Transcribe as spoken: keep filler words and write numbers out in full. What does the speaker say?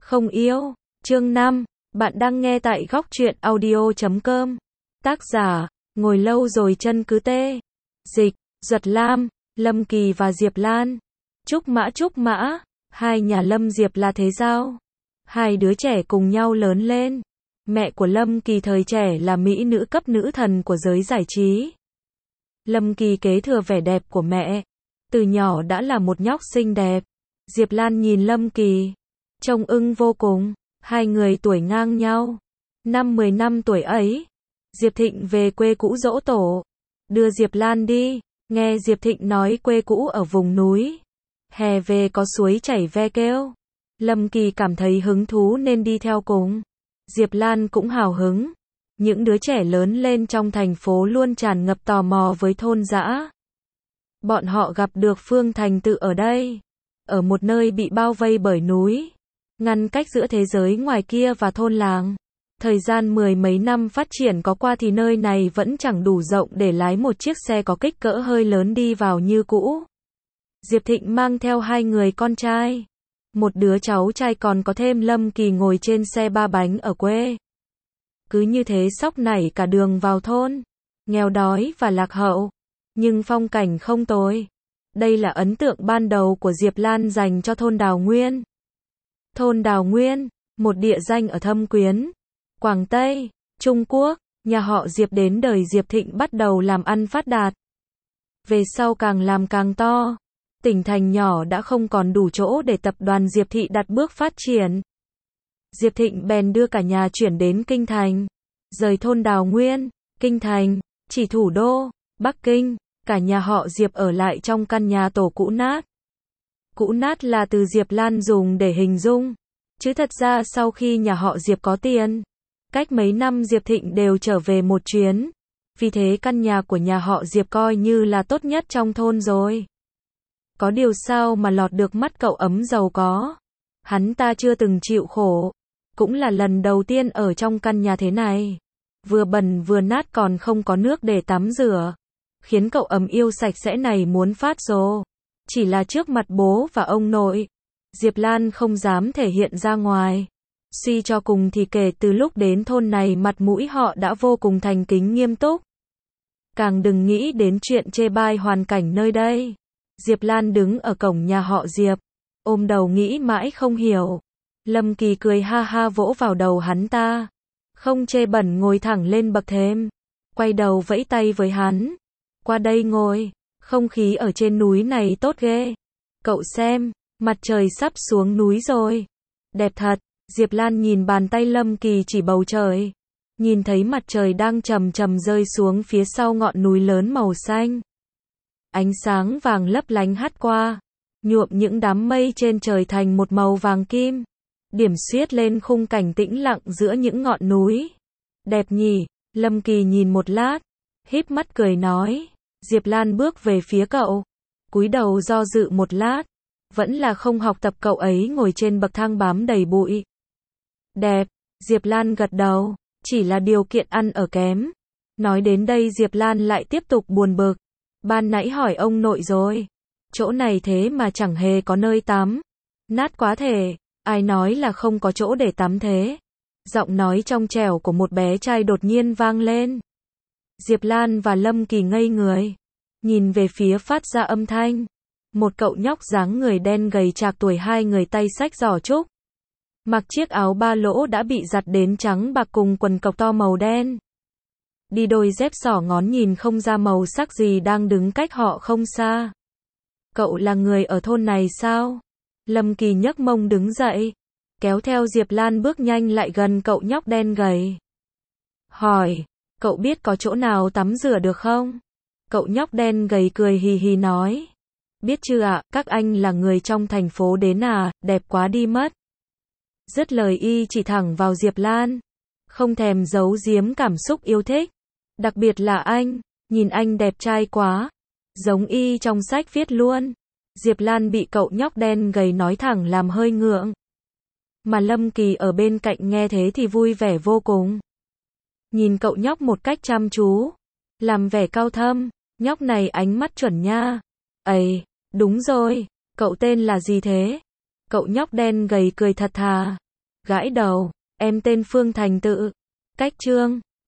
không yêu. Chương năm, bạn đang nghe tại góc truyện audio chấm com. Tác giả, ngồi lâu rồi chân cứ tê. Dịch, Duật Lam, Lâm Kỳ và Diệp Lan. Trúc Mã Trúc Mã, hai nhà Lâm Diệp là thế giao. Hai đứa trẻ cùng nhau lớn lên. Mẹ của Lâm Kỳ thời trẻ là mỹ nữ cấp nữ thần của giới giải trí. Lâm Kỳ kế thừa vẻ đẹp của mẹ. Từ nhỏ đã là một nhóc xinh đẹp. Diệp Lan nhìn Lâm Kỳ, trông ưng vô cùng. Hai người tuổi ngang nhau. Năm mười năm tuổi ấy, Diệp Thịnh về quê cũ giỗ tổ. Đưa Diệp Lan đi. Nghe Diệp Thịnh nói quê cũ ở vùng núi. Hè về có suối chảy ve kêu. Lâm Kỳ cảm thấy hứng thú nên đi theo cùng. Diệp Lan cũng hào hứng. Những đứa trẻ lớn lên trong thành phố luôn tràn ngập tò mò với thôn dã. Bọn họ gặp được Phương Thành Tự ở đây. Ở một nơi bị bao vây bởi núi. Ngăn cách giữa thế giới ngoài kia và thôn làng. Thời gian mười mấy năm phát triển có qua thì nơi này vẫn chẳng đủ rộng để lái một chiếc xe có kích cỡ hơi lớn đi vào như cũ. Diệp Thịnh mang theo hai người con trai. Một đứa cháu trai còn có thêm Lâm Kỳ ngồi trên xe ba bánh ở quê. Cứ như thế xóc nảy cả đường vào thôn. Nghèo đói và lạc hậu. Nhưng phong cảnh không tồi. Đây là ấn tượng ban đầu của Diệp Lan dành cho thôn Đào Nguyên. Thôn Đào Nguyên, một địa danh ở Thâm Quyến, Quảng Tây, Trung Quốc. Nhà họ Diệp đến đời Diệp Thịnh bắt đầu làm ăn phát đạt. Về sau càng làm càng to. Tỉnh thành nhỏ đã không còn đủ chỗ để tập đoàn Diệp Thị đặt bước phát triển. Diệp Thịnh bèn đưa cả nhà chuyển đến Kinh Thành. Rời thôn Đào Nguyên, Kinh Thành, chỉ thủ đô, Bắc Kinh. Cả nhà họ Diệp ở lại trong căn nhà tổ cũ nát. Cũ nát là từ Diệp Lan dùng để hình dung. Chứ thật ra sau khi nhà họ Diệp có tiền, cách mấy năm Diệp Thịnh đều trở về một chuyến. Vì thế căn nhà của nhà họ Diệp coi như là tốt nhất trong thôn rồi. Có điều sao mà lọt được mắt cậu ấm giàu có. Hắn ta chưa từng chịu khổ. Cũng là lần đầu tiên ở trong căn nhà thế này. Vừa bẩn vừa nát còn không có nước để tắm rửa. Khiến cậu ấm yêu sạch sẽ này muốn phát rồ. Chỉ là trước mặt bố và ông nội, Diệp Lan không dám thể hiện ra ngoài. Suy cho cùng thì kể từ lúc đến thôn này mặt mũi họ đã vô cùng thành kính nghiêm túc. Càng đừng nghĩ đến chuyện chê bai hoàn cảnh nơi đây. Diệp Lan đứng ở cổng nhà họ Diệp, ôm đầu nghĩ mãi không hiểu. Lâm Kỳ cười ha ha vỗ vào đầu hắn ta. Không chê bẩn ngồi thẳng lên bậc thềm. Quay đầu vẫy tay với hắn. Qua đây ngồi, không khí ở trên núi này tốt ghê. Cậu xem, mặt trời sắp xuống núi rồi. Đẹp thật. Diệp Lan nhìn bàn tay Lâm Kỳ chỉ bầu trời. Nhìn thấy mặt trời đang chậm chậm rơi xuống phía sau ngọn núi lớn màu xanh. Ánh sáng vàng lấp lánh hắt qua, nhuộm những đám mây trên trời thành một màu vàng kim. Điểm xuyết lên khung cảnh tĩnh lặng giữa những ngọn núi. Đẹp nhỉ? Lâm Kỳ nhìn một lát, híp mắt cười nói. Diệp Lan bước về phía cậu, cúi đầu do dự một lát, vẫn là không học tập cậu ấy ngồi trên bậc thang bám đầy bụi. Đẹp, Diệp Lan gật đầu, chỉ là điều kiện ăn ở kém. Nói đến đây Diệp Lan lại tiếp tục buồn bực. Ban nãy hỏi ông nội rồi, chỗ này thế mà chẳng hề có nơi tắm. Nát quá thể, ai nói là không có chỗ để tắm thế? Giọng nói trong trẻo của một bé trai đột nhiên vang lên. Diệp Lan và Lâm Kỳ ngây người, nhìn về phía phát ra âm thanh. Một cậu nhóc dáng người đen gầy trạc tuổi hai người tay xách giỏ trúc. Mặc chiếc áo ba lỗ đã bị giặt đến trắng bạc cùng quần cộc to màu đen. Đi đôi dép xỏ ngón nhìn không ra màu sắc gì đang đứng cách họ không xa. Cậu là người ở thôn này sao? Lâm Kỳ nhấc mông đứng dậy, kéo theo Diệp Lan bước nhanh lại gần cậu nhóc đen gầy. Hỏi, cậu biết có chỗ nào tắm rửa được không? Cậu nhóc đen gầy cười hì hì nói. Biết chưa ạ, các anh là người trong thành phố đến à, đẹp quá đi mất. Dứt lời y chỉ thẳng vào Diệp Lan. Không thèm giấu giếm cảm xúc yêu thích. Đặc biệt là anh, nhìn anh đẹp trai quá. Giống y trong sách viết luôn. Diệp Lan bị cậu nhóc đen gầy nói thẳng làm hơi ngượng. Mà Lâm Kỳ ở bên cạnh nghe thế thì vui vẻ vô cùng. Nhìn cậu nhóc một cách chăm chú. Làm vẻ cao thâm, nhóc này ánh mắt chuẩn nha. Ây, đúng rồi, cậu tên là gì thế? Cậu nhóc đen gầy cười thật thà. Gãi đầu. Em tên Phương Thành Tự. Cách chương.